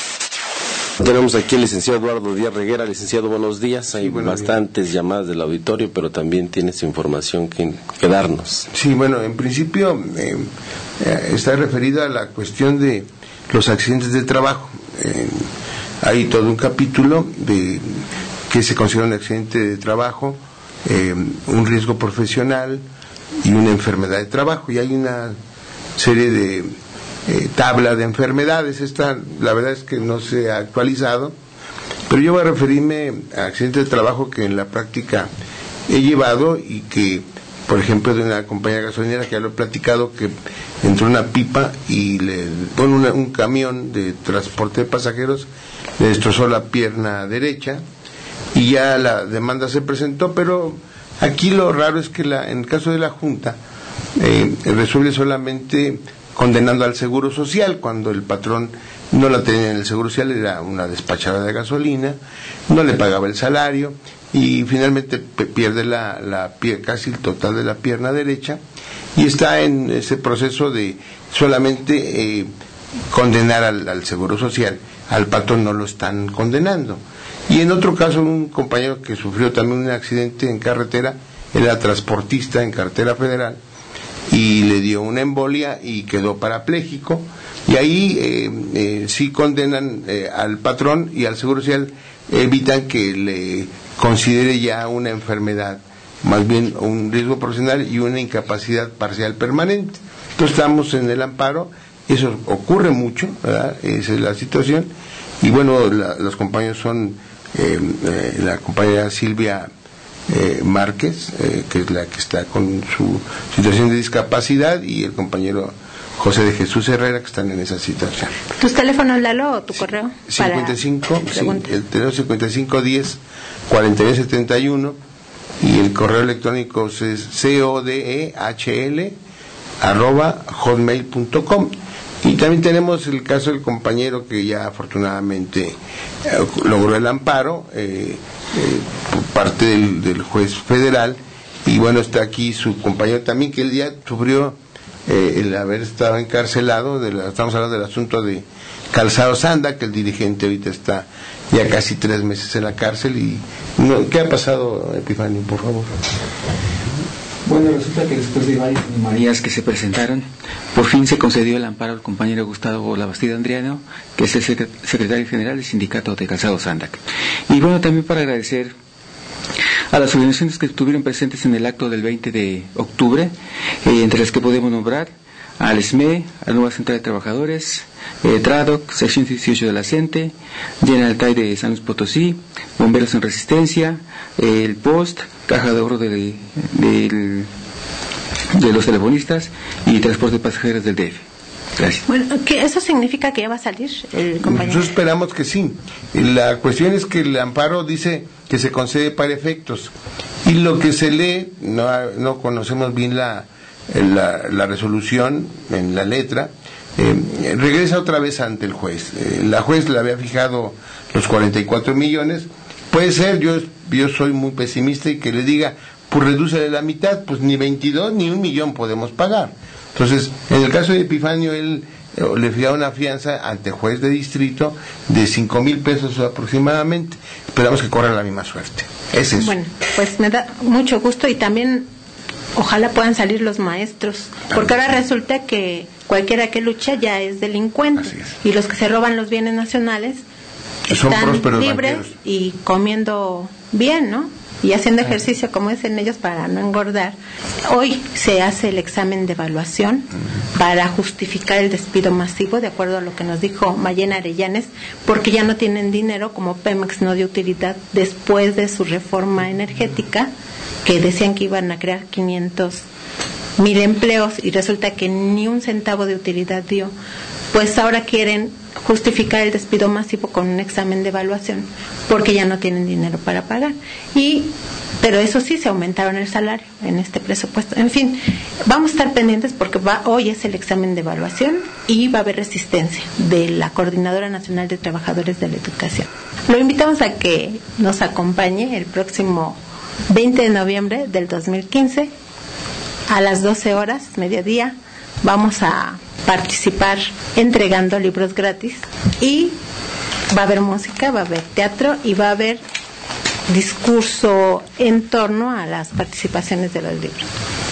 Tenemos aquí al licenciado Eduardo Díaz Reguera. Licenciado, buenos días. Hay sí, bueno, bastantes bien. llamadas del auditorio, pero también tienes información que, que darnos. Sí, bueno, en principio eh, eh, está referido a la cuestión de los accidentes de trabajo. Eh, hay todo un capítulo de que se considera un accidente de trabajo, eh, un riesgo profesional y una enfermedad de trabajo, y hay una serie de eh, tabla de enfermedades. Esta, la verdad es que no se ha actualizado, pero yo voy a referirme a accidentes de trabajo que en la práctica he llevado, y que, por ejemplo, de una compañía gasolinera que ya lo he platicado, que entró una pipa y le pone una, un camión de transporte de pasajeros, le destrozó la pierna derecha, y ya la demanda se presentó. Pero aquí lo raro es que la, en el caso de la Junta eh, resuelve solamente condenando al Seguro Social, cuando el patrón no la tenía en el Seguro Social, era una despachadora de gasolina, no le pagaba el salario, y finalmente pierde la, la casi el total de la pierna derecha, y está en ese proceso de solamente eh, condenar al, al Seguro Social. Al patrón no lo están condenando. Y en otro caso, un compañero que sufrió también un accidente en carretera, era transportista en carretera federal, y le dio una embolia y quedó parapléjico, y ahí eh, eh, sí condenan eh, al patrón, y al Seguro Social evitan que le considere ya una enfermedad, más bien un riesgo profesional y una incapacidad parcial permanente. Entonces estamos en el amparo. Eso ocurre mucho, ¿verdad? Esa es la situación. Y bueno, la, los compañeros son eh, eh, la compañera Silvia eh, Márquez, eh, que es la que está con su situación de discapacidad, y el compañero José de Jesús Herrera, que están en esa situación. ¿Tus teléfonos, Lalo, o tu correo? cincuenta y cinco, sí, el teléfono cincuenta y cinco diez cuarenta y nueve setenta y uno, y el correo electrónico es codehl arroba hotmail punto com. Y también tenemos el caso del compañero que ya afortunadamente eh, logró el amparo eh, eh, por parte del, del juez federal, y bueno, está aquí su compañero también, que él ya sufrió eh, el haber estado encarcelado. De la, estamos hablando del asunto de Calzado Sanda, que el dirigente ahorita está ya casi tres meses en la cárcel. Y no, ¿qué ha pasado, Epifanio, por favor? Bueno, resulta que después de varias marías que se presentaron, por fin se concedió el amparo al compañero Gustavo Labastida Andriano, que es el secretario general del sindicato de Calzado Sandac. Y bueno, también para agradecer a las organizaciones que estuvieron presentes en el acto del veinte de octubre, eh, entre las que podemos nombrar al S M E, a la Nueva Central de Trabajadores, eh, TRADOC, sección dieciocho de la CENTE, General T A I de San Luis Potosí, Bomberos en Resistencia, eh, el POST, Caja de Ahorro de, de, de, de los telefonistas y Transporte de Pasajeros del D F. Gracias. Bueno, ¿qué, ¿eso significa que ya va a salir el compañero? Nosotros esperamos que sí. La cuestión es que el amparo dice que se concede para efectos. Y lo que se lee, no, no conocemos bien la, la, la resolución en la letra, eh, regresa otra vez ante el juez. Eh, la juez le había fijado los cuarenta y cuatro millones. Puede ser, yo, yo soy muy pesimista y que le diga, pues redúcele la mitad, pues ni veintidós ni un millón podemos pagar. Entonces, en el caso de Epifanio, él eh, le fija una fianza ante juez de distrito de cinco mil pesos aproximadamente. Esperamos que corra la misma suerte. Es eso. Bueno, pues me da mucho gusto y también ojalá puedan salir los maestros, porque ahora resulta que cualquiera que lucha ya es delincuente. Así es. Y los que se roban los bienes nacionales Son están prósperos libres banqueros. y comiendo bien, ¿no? Y haciendo ejercicio, como dicen ellos, para no engordar. Hoy se hace el examen de evaluación para justificar el despido masivo, de acuerdo a lo que nos dijo Mayena Arellanes, porque ya no tienen dinero, como Pemex no dio utilidad después de su reforma energética, que decían que iban a crear quinientos mil empleos y resulta que ni un centavo de utilidad dio. Pues ahora quieren justificar el despido masivo con un examen de evaluación porque ya no tienen dinero para pagar. Y pero eso sí, se aumentaron el salario en este presupuesto. En fin, vamos a estar pendientes porque va, hoy es el examen de evaluación y va a haber resistencia de la Coordinadora Nacional de Trabajadores de la Educación. Lo invitamos a que nos acompañe el próximo veinte de noviembre del dos mil quince a las doce horas, mediodía. Vamos a participar entregando libros gratis y va a haber música, va a haber teatro y va a haber discurso en torno a las participaciones de los libros.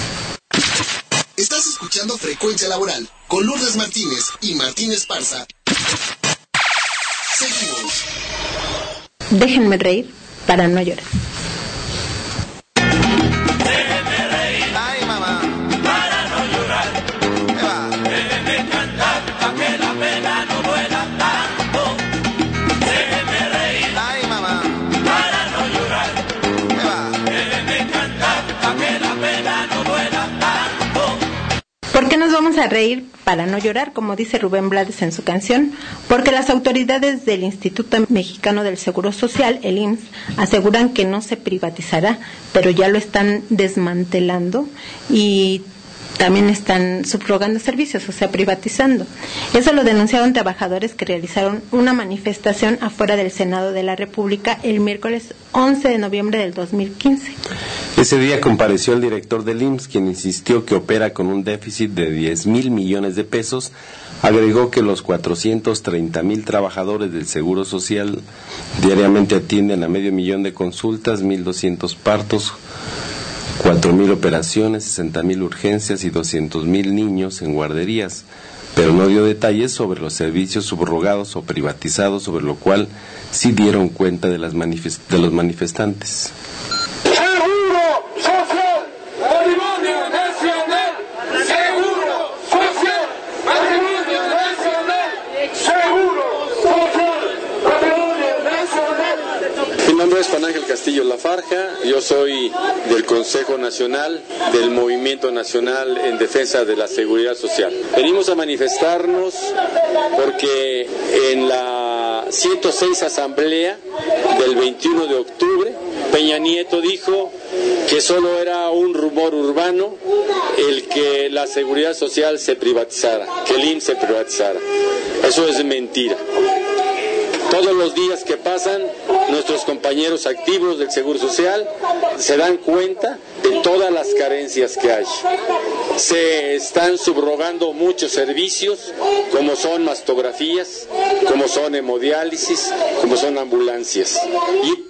Estás escuchando Frecuencia Laboral con Lourdes Martínez y Martín Esparza. Seguimos. Déjenme reír para no llorar. ¿Por qué nos vamos a reír para no llorar? Como dice Rubén Blades en su canción, porque las autoridades del Instituto Mexicano del Seguro Social, el I M S S, aseguran que no se privatizará, pero ya lo están desmantelando y también están subrogando servicios, o sea, privatizando. Eso lo denunciaron trabajadores que realizaron una manifestación afuera del Senado de la República el miércoles once de noviembre del dos mil quince. Ese día compareció el director del I M S S, quien insistió que opera con un déficit de diez mil millones de pesos. Agregó que los cuatrocientos treinta mil trabajadores del Seguro Social diariamente atienden a medio millón de consultas, mil doscientos partos, cuatro mil operaciones, sesenta mil urgencias y doscientos mil niños en guarderías, pero no dio detalles sobre los servicios subrogados o privatizados, sobre lo cual sí dieron cuenta de, las manifest- de los manifestantes. Seguro Social, Patrimonio Nacional. Seguro Social, Patrimonio Nacional. Seguro Social, Patrimonio Nacional. Mi nombre es Juan Ángel Castillo Lafarja, yo soy del Consejo Nacional del Movimiento Nacional en Defensa de la Seguridad Social. Venimos a manifestarnos porque en la ciento seis Asamblea del veintiuno de octubre, Peña Nieto dijo que solo era un rumor urbano el que la seguridad social se privatizara, que el I M S S se privatizara. Eso es mentira. Todos los días que pasan, nuestros compañeros activos del Seguro Social se dan cuenta de todas las carencias que hay. Se están subrogando muchos servicios, como son mastografías, como son hemodiálisis, como son ambulancias. Y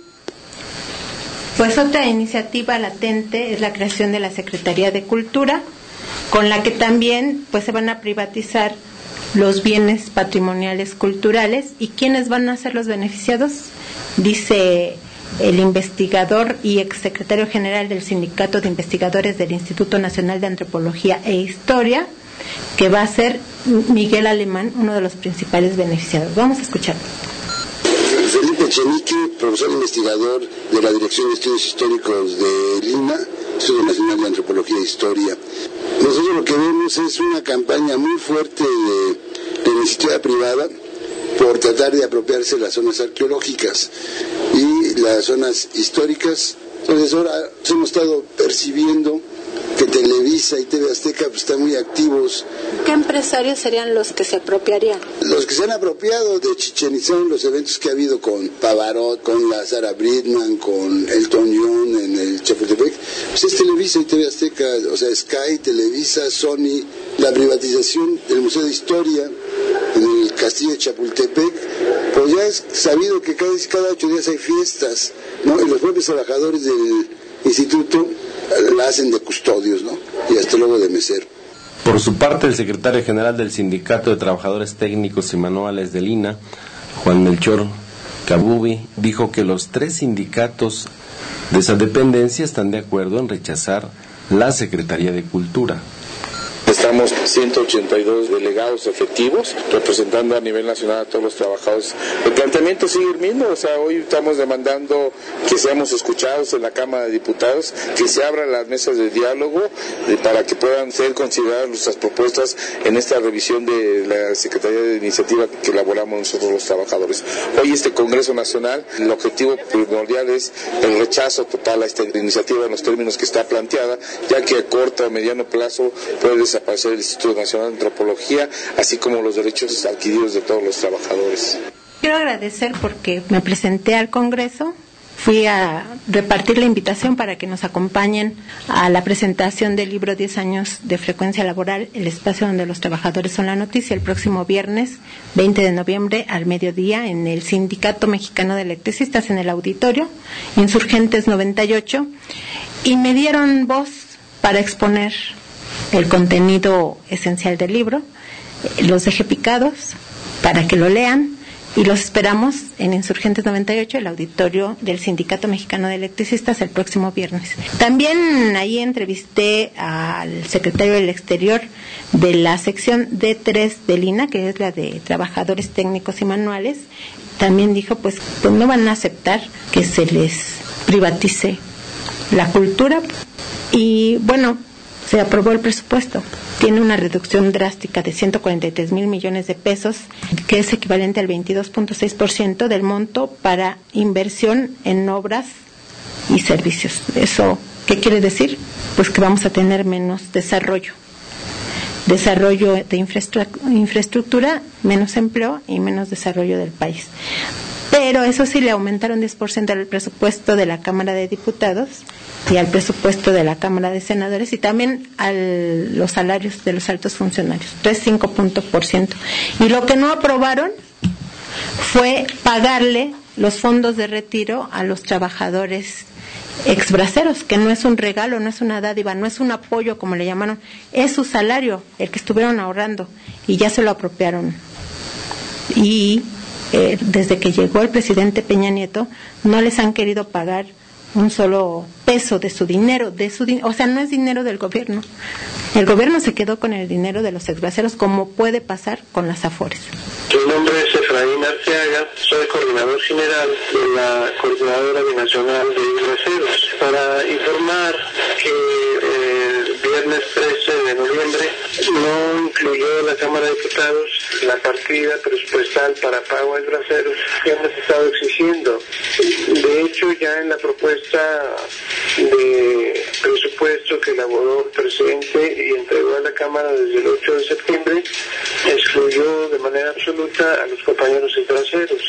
Pues otra iniciativa latente es la creación de la Secretaría de Cultura, con la que también pues se van a privatizar los bienes patrimoniales culturales. ¿Y quiénes van a ser los beneficiados? Dice el investigador y exsecretario general del Sindicato de Investigadores del Instituto Nacional de Antropología e Historia, que va a ser Miguel Alemán, uno de los principales beneficiados. Vamos a escucharlo. Felipe Echenique, profesor investigador de la Dirección de Estudios Históricos de Lima, Instituto Nacional de Antropología e Historia. Nosotros lo que vemos es una campaña muy fuerte de, de la iniciativa privada por tratar de apropiarse las zonas arqueológicas y las zonas históricas. Entonces ahora hemos estado percibiendo que Televisa y T V Azteca pues, están muy activos. ¿Qué empresarios serían los que se apropiarían? Los que se han apropiado de Chichén Itzá en los eventos que ha habido con Pavarotti, con la Sara Bridman, con Elton John en el Chapultepec, pues es Televisa y T V Azteca, o sea, Sky, Televisa, Sony, la privatización del Museo de Historia en el Castillo de Chapultepec, pues ya es sabido que cada, cada ocho días hay fiestas, ¿no? Y los propios trabajadores del instituto la hacen de custodios, ¿no? Y hasta luego de mesero. Por su parte, el secretario general del Sindicato de Trabajadores Técnicos y Manuales del I N A, Juan Melchor Kabubi, dijo que los tres sindicatos de esa dependencia están de acuerdo en rechazar la Secretaría de Cultura. Estamos ciento ochenta y dos delegados efectivos representando a nivel nacional a todos los trabajadores. El planteamiento sigue el mismo, o sea, hoy estamos demandando que seamos escuchados en la Cámara de Diputados, que se abran las mesas de diálogo eh, para que puedan ser consideradas nuestras propuestas en esta revisión de la Secretaría de Iniciativa que elaboramos nosotros los trabajadores. Hoy este Congreso Nacional, el objetivo primordial es el rechazo total a esta iniciativa en los términos que está planteada, ya que a corto o mediano plazo puede desaparecer el Instituto Nacional de Antropología, así como los derechos adquiridos de todos los trabajadores. Quiero agradecer porque me presenté al Congreso, fui a repartir la invitación para que nos acompañen a la presentación del libro diez años de frecuencia laboral, el espacio donde los trabajadores son la noticia, el próximo viernes veinte de noviembre al mediodía en el Sindicato Mexicano de Electricistas en el auditorio Insurgentes noventa y ocho, y me dieron voz para exponer el contenido esencial del libro. Los dejé picados para que lo lean y los esperamos en Insurgentes noventa y ocho, el auditorio del Sindicato Mexicano de Electricistas, el próximo viernes. También ahí entrevisté al secretario del Exterior de la sección D tres del I N A, que es la de Trabajadores Técnicos y Manuales. También dijo pues, pues no van a aceptar que se les privatice la cultura. Y bueno, se aprobó el presupuesto. Tiene una reducción drástica de ciento cuarenta y tres mil millones de pesos, que es equivalente al veintidós punto seis por ciento del monto para inversión en obras y servicios. ¿Eso qué quiere decir? Pues que vamos a tener menos desarrollo. Desarrollo de infraestructura, menos empleo y menos desarrollo del país. Pero eso sí, le aumentaron diez por ciento al presupuesto de la Cámara de Diputados y al presupuesto de la Cámara de Senadores y también a los salarios de los altos funcionarios, tres punto cinco puntos por ciento. Y lo que no aprobaron fue pagarle los fondos de retiro a los trabajadores exbraceros, que no es un regalo, no es una dádiva, no es un apoyo como le llamaron, es su salario, el que estuvieron ahorrando, y ya se lo apropiaron. Y eh, desde que llegó el presidente Peña Nieto, no les han querido pagar un solo peso de su dinero, de su din- o sea, no es dinero del gobierno. El gobierno se quedó con el dinero de los exbraceros, como puede pasar con las Afores. Mi nombre es Efraín Arteaga, soy coordinador general de la Coordinadora Binacional de Exbraceros. Para informar que el viernes trece de noviembre no incluyó la Cámara de Diputados la partida presupuestal para pago a exbraceros que hemos estado exigiendo. De hecho, ya en la propuesta de presupuesto que elaboró el presidente y entregó a la Cámara desde el ocho de septiembre, excluyó de manera absoluta a los compañeros exbraceros.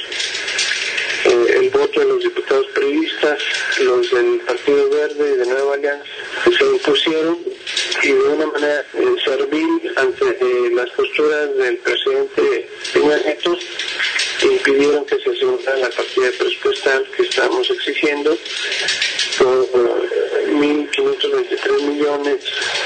Eh, el voto de los diputados priistas, los del Partido Verde y de Nueva Alianza, se impusieron y de una manera eh, servil ante eh, las posturas del presidente Peña Nieto, impidieron que se asignara la partida presupuestal que estamos exigiendo por uh, mil quinientos veintitrés millones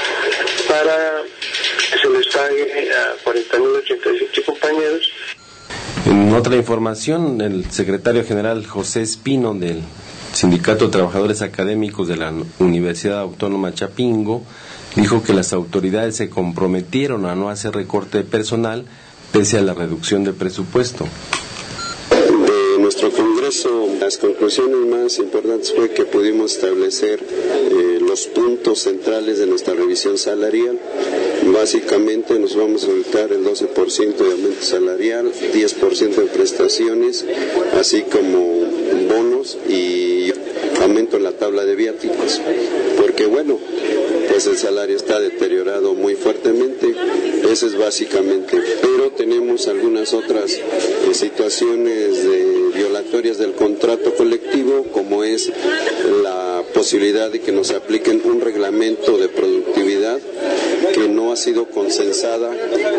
para que se les pague a cuarenta mil ochenta y siete compañeros. En otra información, el secretario general José Espino del Sindicato de Trabajadores Académicos de la Universidad Autónoma Chapingo dijo que las autoridades se comprometieron a no hacer recorte de personal pese a la reducción de presupuesto. De nuestro Congreso eso, las conclusiones más importantes fue que pudimos establecer eh, los puntos centrales de nuestra revisión salarial. Básicamente nos vamos a soltar el doce por ciento de aumento salarial, diez por ciento de prestaciones, así como bonos y aumento en la tabla de viáticos, porque bueno, pues el salario está deteriorado muy fuertemente, eso es básicamente, pero tenemos algunas otras eh, situaciones de violatorias del contrato colectivo, como es la posibilidad de que nos apliquen un reglamento de productividad que no ha sido consensada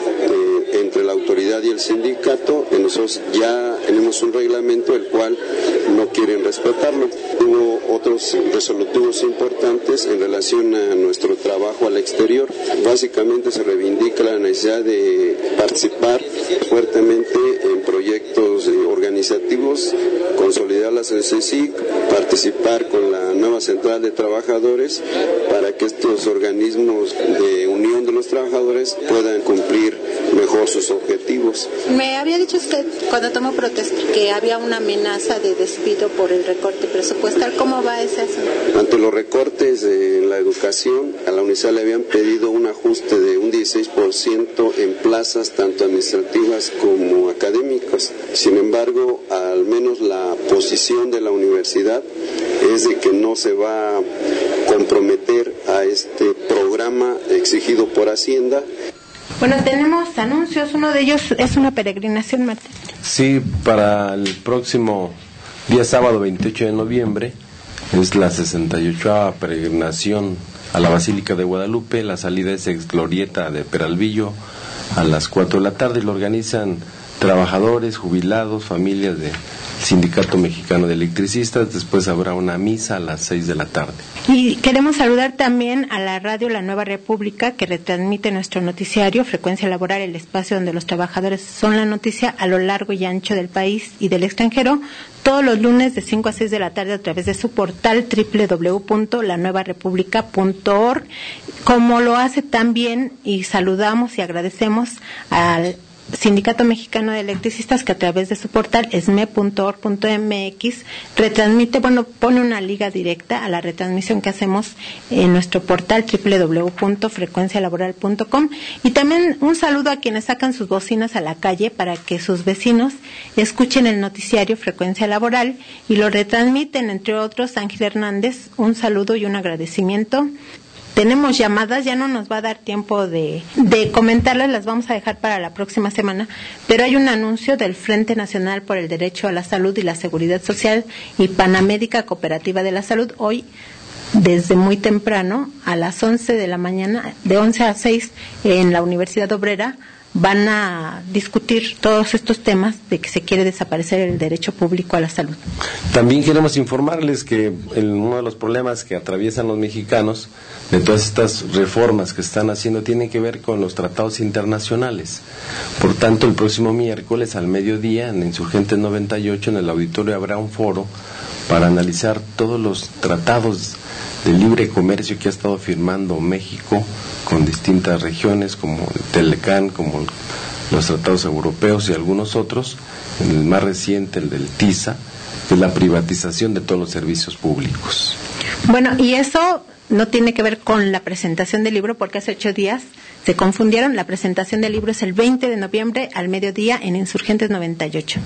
eh, entre la autoridad y el sindicato. Nosotros ya tenemos un reglamento el cual no quieren respetarlo. Hubo otros resolutivos importantes en relación a nuestro trabajo al exterior. Básicamente se reivindica la necesidad de participar fuertemente en proyectos eh, organizativos, consolidar las C C C I C, participar con la nueva central de trabajadores para que estos organismos de unión de los trabajadores puedan cumplir mejor sus objetivos. Me había dicho usted cuando tomó protesta que había una amenaza de despido por el recorte presupuestal. ¿Cómo va ese asunto? Ante los recortes en la educación, a la UNICEF le habían pedido un ajuste de un dieciséis por ciento en plazas tanto administrativas como académicas. Sin embargo, al menos la posición de la universidad es de que no se va a comprometer a este programa exigido por Hacienda. Bueno, tenemos anuncios, uno de ellos es una peregrinación, Martín. Sí, para el próximo día sábado veintiocho de noviembre es la sesenta y ochava peregrinación a la Basílica de Guadalupe. La salida es ex glorieta de Peralvillo a las cuatro de la tarde. Lo organizan trabajadores, jubilados, familias del Sindicato Mexicano de Electricistas. Después habrá una misa a las seis de la tarde. Y queremos saludar también a la radio La Nueva República, que retransmite nuestro noticiario Frecuencia Laboral, el espacio donde los trabajadores son la noticia a lo largo y ancho del país y del extranjero, todos los lunes de cinco a seis de la tarde a través de su portal doble u doble u doble u punto la nueva república punto org, como lo hace también, y saludamos y agradecemos al Sindicato Mexicano de Electricistas, que a través de su portal es m e punto org punto m x retransmite, bueno, pone una liga directa a la retransmisión que hacemos en nuestro portal doble u doble u doble u punto frecuencia laboral punto com. Y también un saludo a quienes sacan sus bocinas a la calle para que sus vecinos escuchen el noticiario Frecuencia Laboral y lo retransmiten, entre otros Ángel Hernández. Un saludo y un agradecimiento. Tenemos llamadas, ya no nos va a dar tiempo de, de comentarlas, las vamos a dejar para la próxima semana, pero hay un anuncio del Frente Nacional por el Derecho a la Salud y la Seguridad Social y Panamédica Cooperativa de la Salud. Hoy, desde muy temprano, a las once de la mañana, de once a seis, en la Universidad Obrera, van a discutir todos estos temas de que se quiere desaparecer el derecho público a la salud. También queremos informarles que el, uno de los problemas que atraviesan los mexicanos de todas estas reformas que están haciendo tiene que ver con los tratados internacionales. Por tanto, el próximo miércoles al mediodía en Insurgentes noventa y ocho en el auditorio habrá un foro para analizar todos los tratados de libre comercio que ha estado firmando México con distintas regiones como el Telecán, como los tratados europeos y algunos otros. El más reciente, el del TISA, que es la privatización de todos los servicios públicos. Bueno, y eso no tiene que ver con la presentación del libro, porque hace ocho días se confundieron. La presentación del libro es el veinte de noviembre al mediodía en Insurgentes noventa y ocho.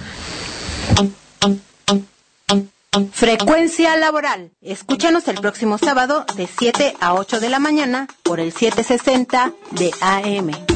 Frecuencia Laboral. Escúchanos el próximo sábado de siete a ocho de la mañana por el setecientos sesenta de A M.